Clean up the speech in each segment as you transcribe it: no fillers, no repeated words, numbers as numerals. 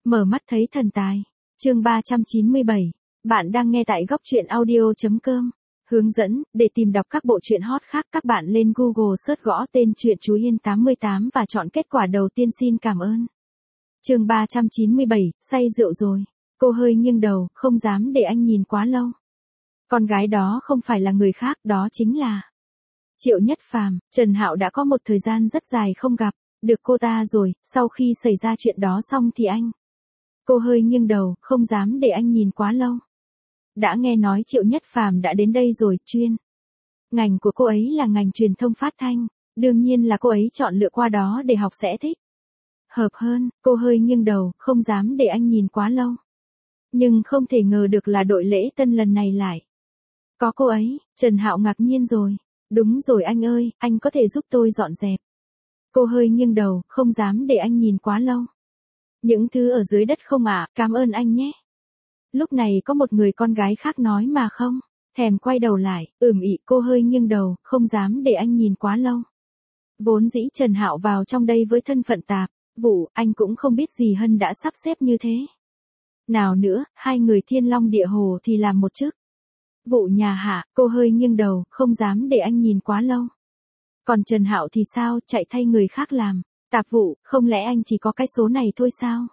Mở mắt thấy thần tài. Chương 397. Bạn đang nghe tại góc truyện audio.com. Hướng dẫn, để tìm đọc các bộ truyện hot khác các bạn lên Google search gõ tên truyện Chú Hiên 88 và chọn kết quả đầu tiên xin cảm ơn. Chương 397, say rượu rồi. Cô hơi nghiêng đầu, không dám để anh nhìn quá lâu. Con gái đó không phải là người khác, đó chính là Triệu Nhất Phàm. Trần Hạo đã có một thời gian rất dài không gặp được cô ta rồi, sau khi xảy ra chuyện đó xong thì anh. Cô hơi nghiêng đầu, không dám để anh nhìn quá lâu. Đã nghe nói Triệu Nhất Phàm đã đến đây rồi, ngành của cô ấy là ngành truyền thông phát thanh, đương nhiên là cô ấy chọn lựa qua đó để học sẽ thích hợp hơn. Cô hơi nghiêng đầu, không dám để anh nhìn quá lâu. Nhưng không thể ngờ được là đội lễ tân lần này lại có cô ấy. Trần Hạo ngạc nhiên rồi. Đúng rồi anh ơi, anh có thể giúp tôi dọn dẹp. Cô hơi nghiêng đầu, không dám để anh nhìn quá lâu. Những thứ ở dưới đất không ạ, cảm ơn anh nhé. Lúc này có một người con gái khác nói mà không thèm quay đầu lại, cô hơi nghiêng đầu, không dám để anh nhìn quá lâu. Vốn dĩ Trần Hạo vào trong đây với thân phận tạp vụ, anh cũng không biết gì Hân đã sắp xếp như thế nào nữa, hai người thiên long địa hồ thì làm một chức vụ nhà hạ. Cô hơi nghiêng đầu, không dám để anh nhìn quá lâu. Còn Trần Hạo thì sao, chạy thay người khác làm tạp vụ, không lẽ anh chỉ có cái số này thôi sao?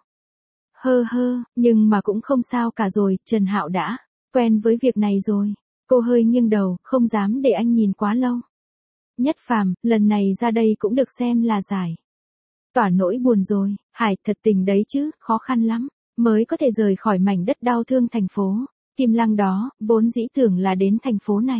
Nhưng mà cũng không sao cả rồi, Trần Hạo đã quen với việc này rồi. Cô hơi nghiêng đầu, không dám để anh nhìn quá lâu. Nhất Phàm, lần này ra đây cũng được xem là giải tỏa nỗi buồn rồi. Hải, thật tình đấy chứ, khó khăn lắm mới có thể rời khỏi mảnh đất đau thương thành phố Kim Lăng đó, vốn dĩ tưởng là đến thành phố này.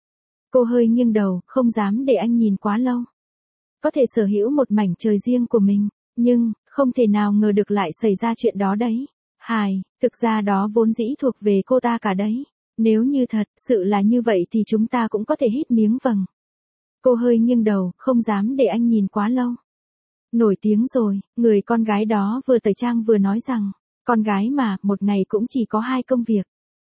Cô hơi nghiêng đầu, không dám để anh nhìn quá lâu. Có thể sở hữu một mảnh trời riêng của mình, nhưng không thể nào ngờ được lại xảy ra chuyện đó đấy. Hải, thực ra đó vốn dĩ thuộc về cô ta cả đấy. Nếu như thật sự là như vậy thì chúng ta cũng có thể hít miếng vâng. Cô hơi nghiêng đầu, không dám để anh nhìn quá lâu. Nổi tiếng rồi, người con gái đó vừa tẩy trang vừa nói rằng, con gái mà, một ngày cũng chỉ có 2 công việc.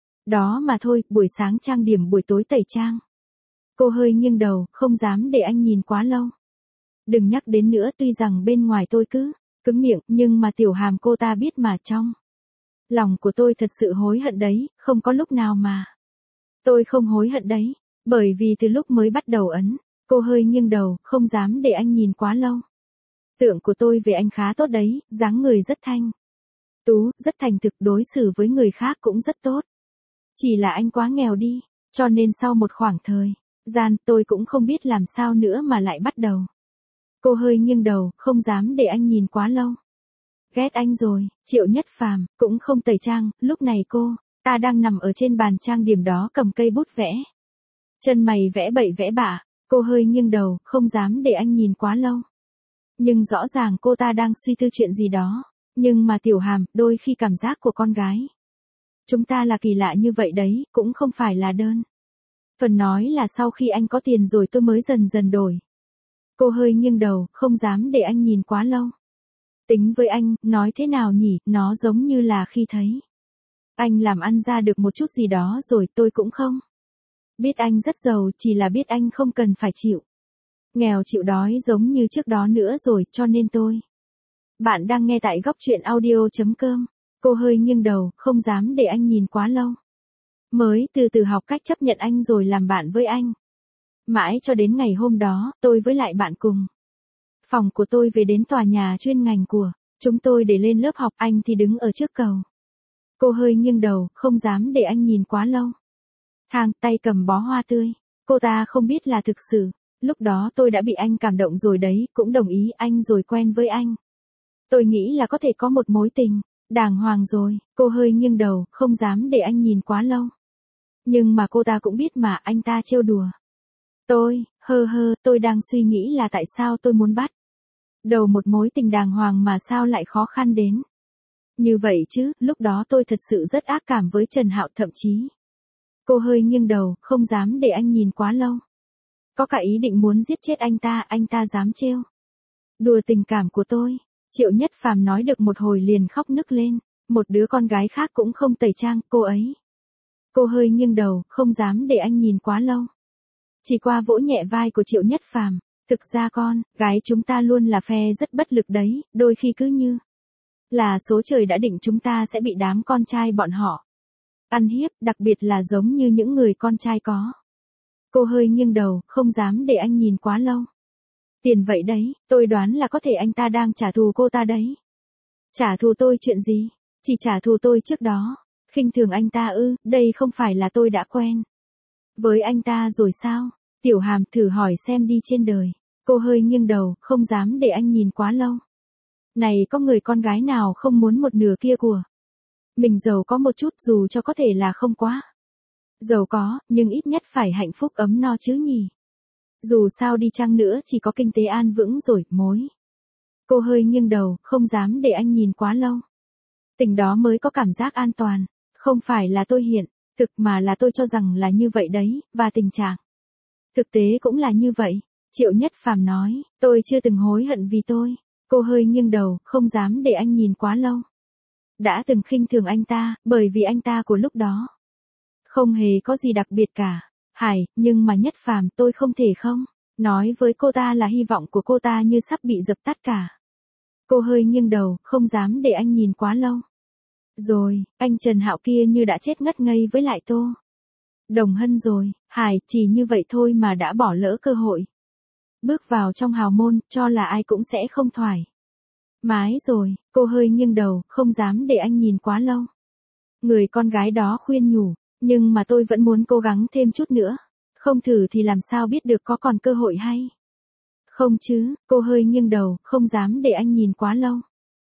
Đó mà thôi, buổi sáng trang điểm, buổi tối tẩy trang. Cô hơi nghiêng đầu, không dám để anh nhìn quá lâu. Đừng nhắc đến nữa, tuy rằng bên ngoài tôi cứ cứng miệng, nhưng mà tiểu hàm cô ta biết mà, trong lòng của tôi thật sự hối hận đấy, không có lúc nào mà tôi không hối hận đấy, bởi vì từ lúc mới bắt đầu ấn. Cô hơi nghiêng đầu, không dám để anh nhìn quá lâu. Tượng của tôi về anh khá tốt đấy, dáng người rất thanh tú, rất thành thực, đối xử với người khác cũng rất tốt. Chỉ là anh quá nghèo đi, cho nên sau một khoảng thời gian tôi cũng không biết làm sao nữa mà lại bắt đầu. Cô hơi nghiêng đầu, không dám để anh nhìn quá lâu. Ghét anh rồi. Triệu Nhất Phàm cũng không tẩy trang, lúc này cô ta đang nằm ở trên bàn trang điểm đó cầm cây bút vẽ. Chân mày vẽ bậy vẽ bạ. Cô hơi nghiêng đầu, không dám để anh nhìn quá lâu. Nhưng rõ ràng cô ta đang suy tư chuyện gì đó. Nhưng mà tiểu hàm, đôi khi cảm giác của con gái chúng ta là kỳ lạ như vậy đấy, cũng không phải là đơn phần nói là sau khi anh có tiền rồi tôi mới dần dần đổi. Cô hơi nghiêng đầu, không dám để anh nhìn quá lâu. Tính với anh, nói thế nào nhỉ, nó giống như là khi thấy anh làm ăn ra được một chút gì đó rồi, tôi cũng không biết anh rất giàu, chỉ là biết anh không cần phải chịu nghèo chịu đói giống như trước đó nữa rồi, cho nên tôi. Bạn đang nghe tại góc truyện audio.com. Cô hơi nghiêng đầu, không dám để anh nhìn quá lâu. Mới từ từ học cách chấp nhận anh rồi làm bạn với anh. Mãi cho đến ngày hôm đó, tôi với lại bạn cùng phòng của tôi về đến tòa nhà chuyên ngành của chúng tôi để lên lớp học, anh thì đứng ở trước cầu. Cô hơi nghiêng đầu, không dám để anh nhìn quá lâu. Thang, tay cầm bó hoa tươi. Cô ta không biết là thực sự. Lúc đó tôi đã bị anh cảm động rồi đấy, cũng đồng ý anh rồi quen với anh. Tôi nghĩ là có thể có một mối tình đàng hoàng rồi. Cô hơi nghiêng đầu, không dám để anh nhìn quá lâu. Nhưng mà cô ta cũng biết mà, anh ta trêu đùa tôi. Tôi đang suy nghĩ là tại sao tôi muốn bắt đầu một mối tình đàng hoàng mà sao lại khó khăn đến như vậy chứ. Lúc đó tôi thật sự rất ác cảm với Trần Hạo, thậm chí. Cô hơi nghiêng đầu, không dám để anh nhìn quá lâu. Có cả ý định muốn giết chết anh ta dám trêu đùa tình cảm của tôi. Triệu Nhất Phàm nói được một hồi liền khóc nức lên. Một đứa con gái khác cũng không tẩy trang, cô ấy. Cô hơi nghiêng đầu, không dám để anh nhìn quá lâu. Chỉ qua vỗ nhẹ vai của Triệu Nhất Phàm. Thực ra con gái chúng ta luôn là phe rất bất lực đấy, đôi khi cứ như Là số trời đã định chúng ta sẽ bị đám con trai bọn họ ăn hiếp, đặc biệt là giống như những người con trai có. Cô hơi nghiêng đầu, không dám để anh nhìn quá lâu. Tiền vậy đấy, tôi đoán là có thể anh ta đang trả thù cô ta đấy. Trả thù tôi chuyện gì? Chỉ trả thù tôi trước đó. Khinh thường anh ta ư, đây không phải là tôi đã quen với anh ta rồi sao? Tiểu Hàm thử hỏi xem đi trên đời. Cô hơi nghiêng đầu, không dám để anh nhìn quá lâu. Này có người con gái nào không muốn một nửa kia của mình giàu có một chút dù cho có thể là không quá giàu có, nhưng ít nhất phải hạnh phúc ấm no chứ nhỉ. Dù sao đi chăng nữa chỉ có kinh tế an vững rồi, mối. Cô hơi nghiêng đầu, không dám để anh nhìn quá lâu. Tình đó mới có cảm giác an toàn, không phải là tôi hiện thực mà là tôi cho rằng là như vậy đấy, và tình trạng thực tế cũng là như vậy. Triệu Nhất Phàm nói, tôi chưa từng hối hận vì tôi. Cô hơi nghiêng đầu, không dám để anh nhìn quá lâu. Đã từng khinh thường anh ta, bởi vì anh ta của lúc đó không hề có gì đặc biệt cả. Hải, nhưng mà Nhất Phàm tôi không thể không nói với cô ta là hy vọng của cô ta như sắp bị dập tắt cả. Cô hơi nghiêng đầu, không dám để anh nhìn quá lâu. Rồi, anh Trần Hạo kia như đã chết ngất ngây với lại Tô Đồng Hân rồi. Hải, chỉ như vậy thôi mà đã bỏ lỡ cơ hội bước vào trong hào môn, cho là ai cũng sẽ không thoải mái rồi. Cô hơi nghiêng đầu, không dám để anh nhìn quá lâu. Người con gái đó khuyên nhủ, nhưng mà tôi vẫn muốn cố gắng thêm chút nữa. Không thử thì làm sao biết được có còn cơ hội hay không chứ. Cô hơi nghiêng đầu, không dám để anh nhìn quá lâu.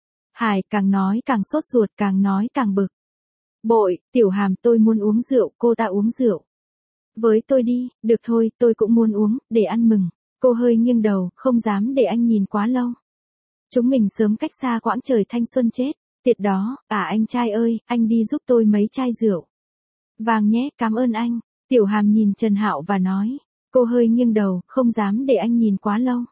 Hải càng nói càng sốt ruột, càng nói càng bực bội. Tiểu Hàm tôi muốn uống rượu, cô ta uống rượu với tôi đi. Được thôi, tôi cũng muốn uống, để ăn mừng. Cô hơi nghiêng đầu, không dám để anh nhìn quá lâu. Chúng mình sớm cách xa quãng trời thanh xuân chết tiệt đó. À anh trai ơi, anh đi giúp tôi mấy chai rượu vàng nhé, cảm ơn anh. Tiểu Hàm nhìn Trần Hạo và nói. Cô hơi nghiêng đầu, không dám để anh nhìn quá lâu.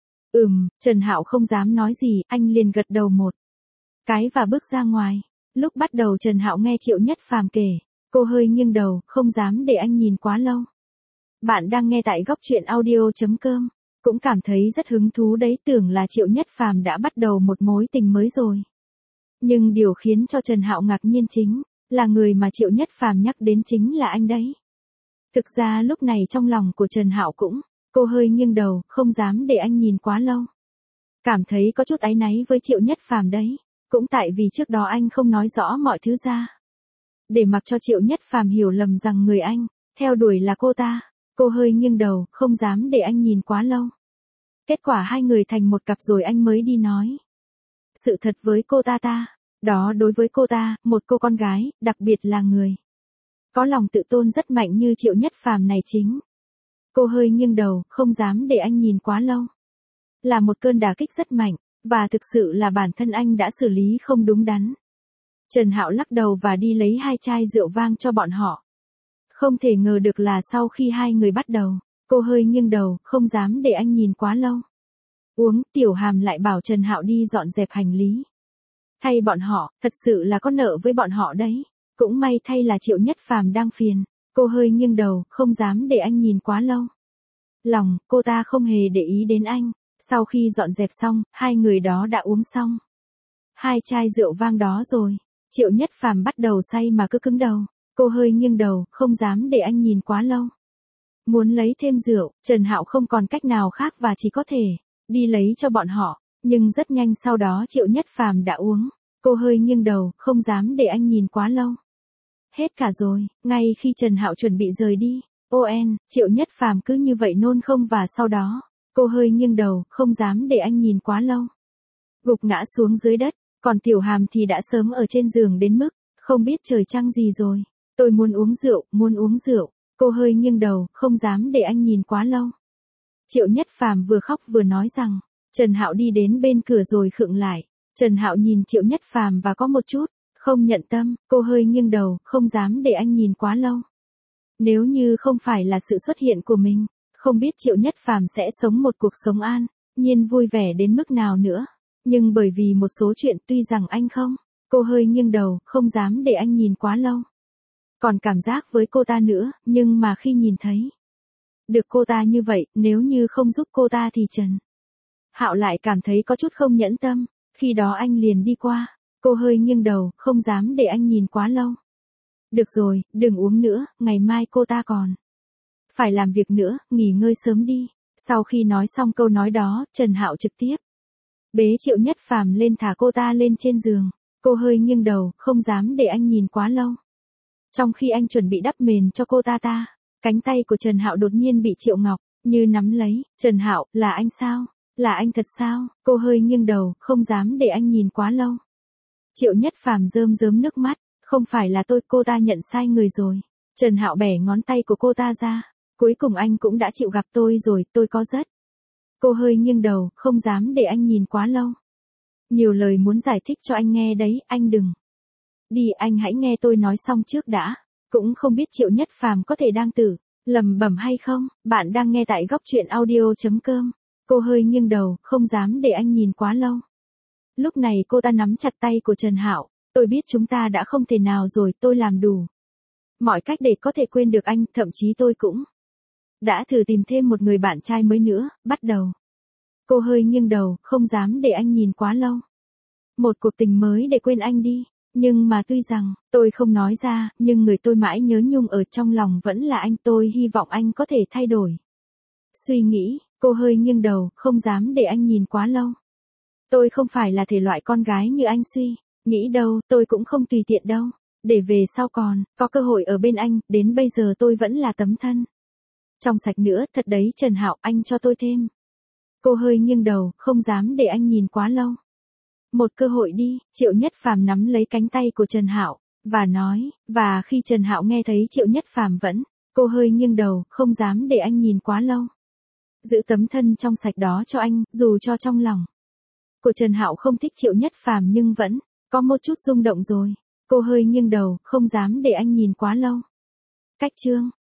Trần Hạo không dám nói gì, anh liền gật đầu một cái và bước ra ngoài. Lúc bắt đầu Trần Hạo nghe Triệu Nhất Phàm kể, cô hơi nghiêng đầu, không dám để anh nhìn quá lâu. Bạn đang nghe tại góc truyện audio.com, cũng cảm thấy rất hứng thú đấy, tưởng là Triệu Nhất Phàm đã bắt đầu một mối tình mới rồi. Nhưng điều khiến cho Trần Hạo ngạc nhiên chính là người mà Triệu Nhất Phàm nhắc đến chính là anh đấy. Thực ra lúc này trong lòng của Trần Hạo cũng, cô hơi nghiêng đầu, không dám để anh nhìn quá lâu. Cảm thấy có chút áy náy với Triệu Nhất Phàm đấy, cũng tại vì trước đó anh không nói rõ mọi thứ ra. Để mặc cho Triệu Nhất Phàm hiểu lầm rằng người anh theo đuổi là cô ta. Cô hơi nghiêng đầu, không dám để anh nhìn quá lâu. Kết quả hai người thành một cặp rồi anh mới đi nói sự thật với cô ta. Đó đối với cô ta, một cô con gái, đặc biệt là người có lòng tự tôn rất mạnh như Triệu Nhất Phàm này chính. Cô hơi nghiêng đầu, không dám để anh nhìn quá lâu. Là một cơn đả kích rất mạnh, và thực sự là bản thân anh đã xử lý không đúng đắn. Trần Hạo lắc đầu và đi lấy 2 chai rượu vang cho bọn họ. Không thể ngờ được là sau khi hai người bắt đầu, cô hơi nghiêng đầu, không dám để anh nhìn quá lâu. Uống, Tiểu Hàm lại bảo Trần Hạo đi dọn dẹp hành lý thay bọn họ, thật sự là có nợ với bọn họ đấy. Cũng may thay là Triệu Nhất Phàm đang phiền. Cô hơi nghiêng đầu, không dám để anh nhìn quá lâu. Lòng, cô ta không hề để ý đến anh. Sau khi dọn dẹp xong, hai người đó đã uống xong 2 chai rượu vang đó rồi. Triệu Nhất Phàm bắt đầu say mà cứ cứng đầu. Cô hơi nghiêng đầu, không dám để anh nhìn quá lâu. Muốn lấy thêm rượu, Trần Hạo không còn cách nào khác và chỉ có thể đi lấy cho bọn họ. Nhưng rất nhanh sau đó Triệu Nhất Phàm đã uống. Cô hơi nghiêng đầu, không dám để anh nhìn quá lâu. Hết cả rồi. Ngay khi Trần Hạo chuẩn bị rời đi, Triệu Nhất Phàm cứ như vậy nôn không và sau đó, cô hơi nghiêng đầu, không dám để anh nhìn quá lâu. Gục ngã xuống dưới đất, còn Tiểu Hàm thì đã sớm ở trên giường đến mức không biết trời trăng gì rồi. Tôi muốn uống rượu, muốn uống rượu. Cô hơi nghiêng đầu, không dám để anh nhìn quá lâu. Triệu Nhất Phàm vừa khóc vừa nói rằng, Trần Hạo đi đến bên cửa rồi khựng lại. Trần Hạo nhìn Triệu Nhất Phàm và có một chút không nhận tâm. Cô hơi nghiêng đầu, không dám để anh nhìn quá lâu. Nếu như không phải là sự xuất hiện của mình, không biết Triệu Nhất Phàm sẽ sống một cuộc sống an nhiên vui vẻ đến mức nào nữa. Nhưng bởi vì một số chuyện tuy rằng anh không, cô hơi nghiêng đầu, không dám để anh nhìn quá lâu. Còn cảm giác với cô ta nữa, nhưng mà khi nhìn thấy được cô ta như vậy, nếu như không giúp cô ta thì Trần Hạo lại cảm thấy có chút không nhẫn tâm. Khi đó anh liền đi qua, Cô hơi nghiêng đầu, không dám để anh nhìn quá lâu. Được rồi, đừng uống nữa, ngày mai cô ta còn phải làm việc nữa, nghỉ ngơi sớm đi. Sau khi nói xong câu nói đó, Trần Hạo trực tiếp bế Triệu Nhất Phàm lên thả cô ta lên trên giường. Cô hơi nghiêng đầu, không dám để anh nhìn quá lâu. Trong khi anh chuẩn bị đắp mền cho cô ta, cánh tay của Trần Hạo đột nhiên bị Triệu Ngọc Như nắm lấy. Trần Hạo, là anh sao? Là anh thật sao? Cô hơi nghiêng đầu, không dám để anh nhìn quá lâu. Triệu Nhất Phàm rơm rớm nước mắt, không phải là tôi, cô ta nhận sai người rồi. Trần Hạo bẻ ngón tay của cô ta ra. Cuối cùng anh cũng đã chịu gặp tôi rồi, tôi có rất. Cô hơi nghiêng đầu, không dám để anh nhìn quá lâu. Nhiều lời muốn giải thích cho anh nghe đấy, anh đừng. Đi, anh hãy nghe tôi nói xong trước đã. Cũng không biết Triệu Nhất Phàm có thể đang tự lẩm bẩm hay không. Bạn đang nghe tại góc truyện audio.com. Cô hơi nghiêng đầu, không dám để anh nhìn quá lâu. Lúc này cô ta nắm chặt tay của Trần Hạo. Tôi biết chúng ta đã không thể nào rồi, tôi làm đủ mọi cách để có thể quên được anh, thậm chí tôi cũng đã thử tìm thêm một người bạn trai mới nữa, bắt đầu. Cô hơi nghiêng đầu, không dám để anh nhìn quá lâu. Một cuộc tình mới để quên anh đi. Nhưng mà tuy rằng, tôi không nói ra, nhưng người tôi mãi nhớ nhung ở trong lòng vẫn là anh. Tôi hy vọng anh có thể thay đổi suy nghĩ. Cô hơi nghiêng đầu, không dám để anh nhìn quá lâu. Tôi không phải là thể loại con gái như anh suy nghĩ đâu, tôi cũng không tùy tiện đâu. Để về sau còn có cơ hội ở bên anh, đến bây giờ tôi vẫn là tấm thân trong sạch nữa, thật đấy Trần Hạo, anh cho tôi thêm. Cô hơi nghiêng đầu, không dám để anh nhìn quá lâu. Một cơ hội đi. Triệu Nhất Phàm nắm lấy cánh tay của Trần Hạo và nói, và khi Trần Hạo nghe thấy Triệu Nhất Phàm vẫn, cô hơi nghiêng đầu, không dám để anh nhìn quá lâu. Giữ tấm thân trong sạch đó cho anh, dù cho trong lòng của Trần Hạo không thích Triệu Nhất Phàm nhưng vẫn có một chút rung động rồi. Cô hơi nghiêng đầu, không dám để anh nhìn quá lâu. Cách chương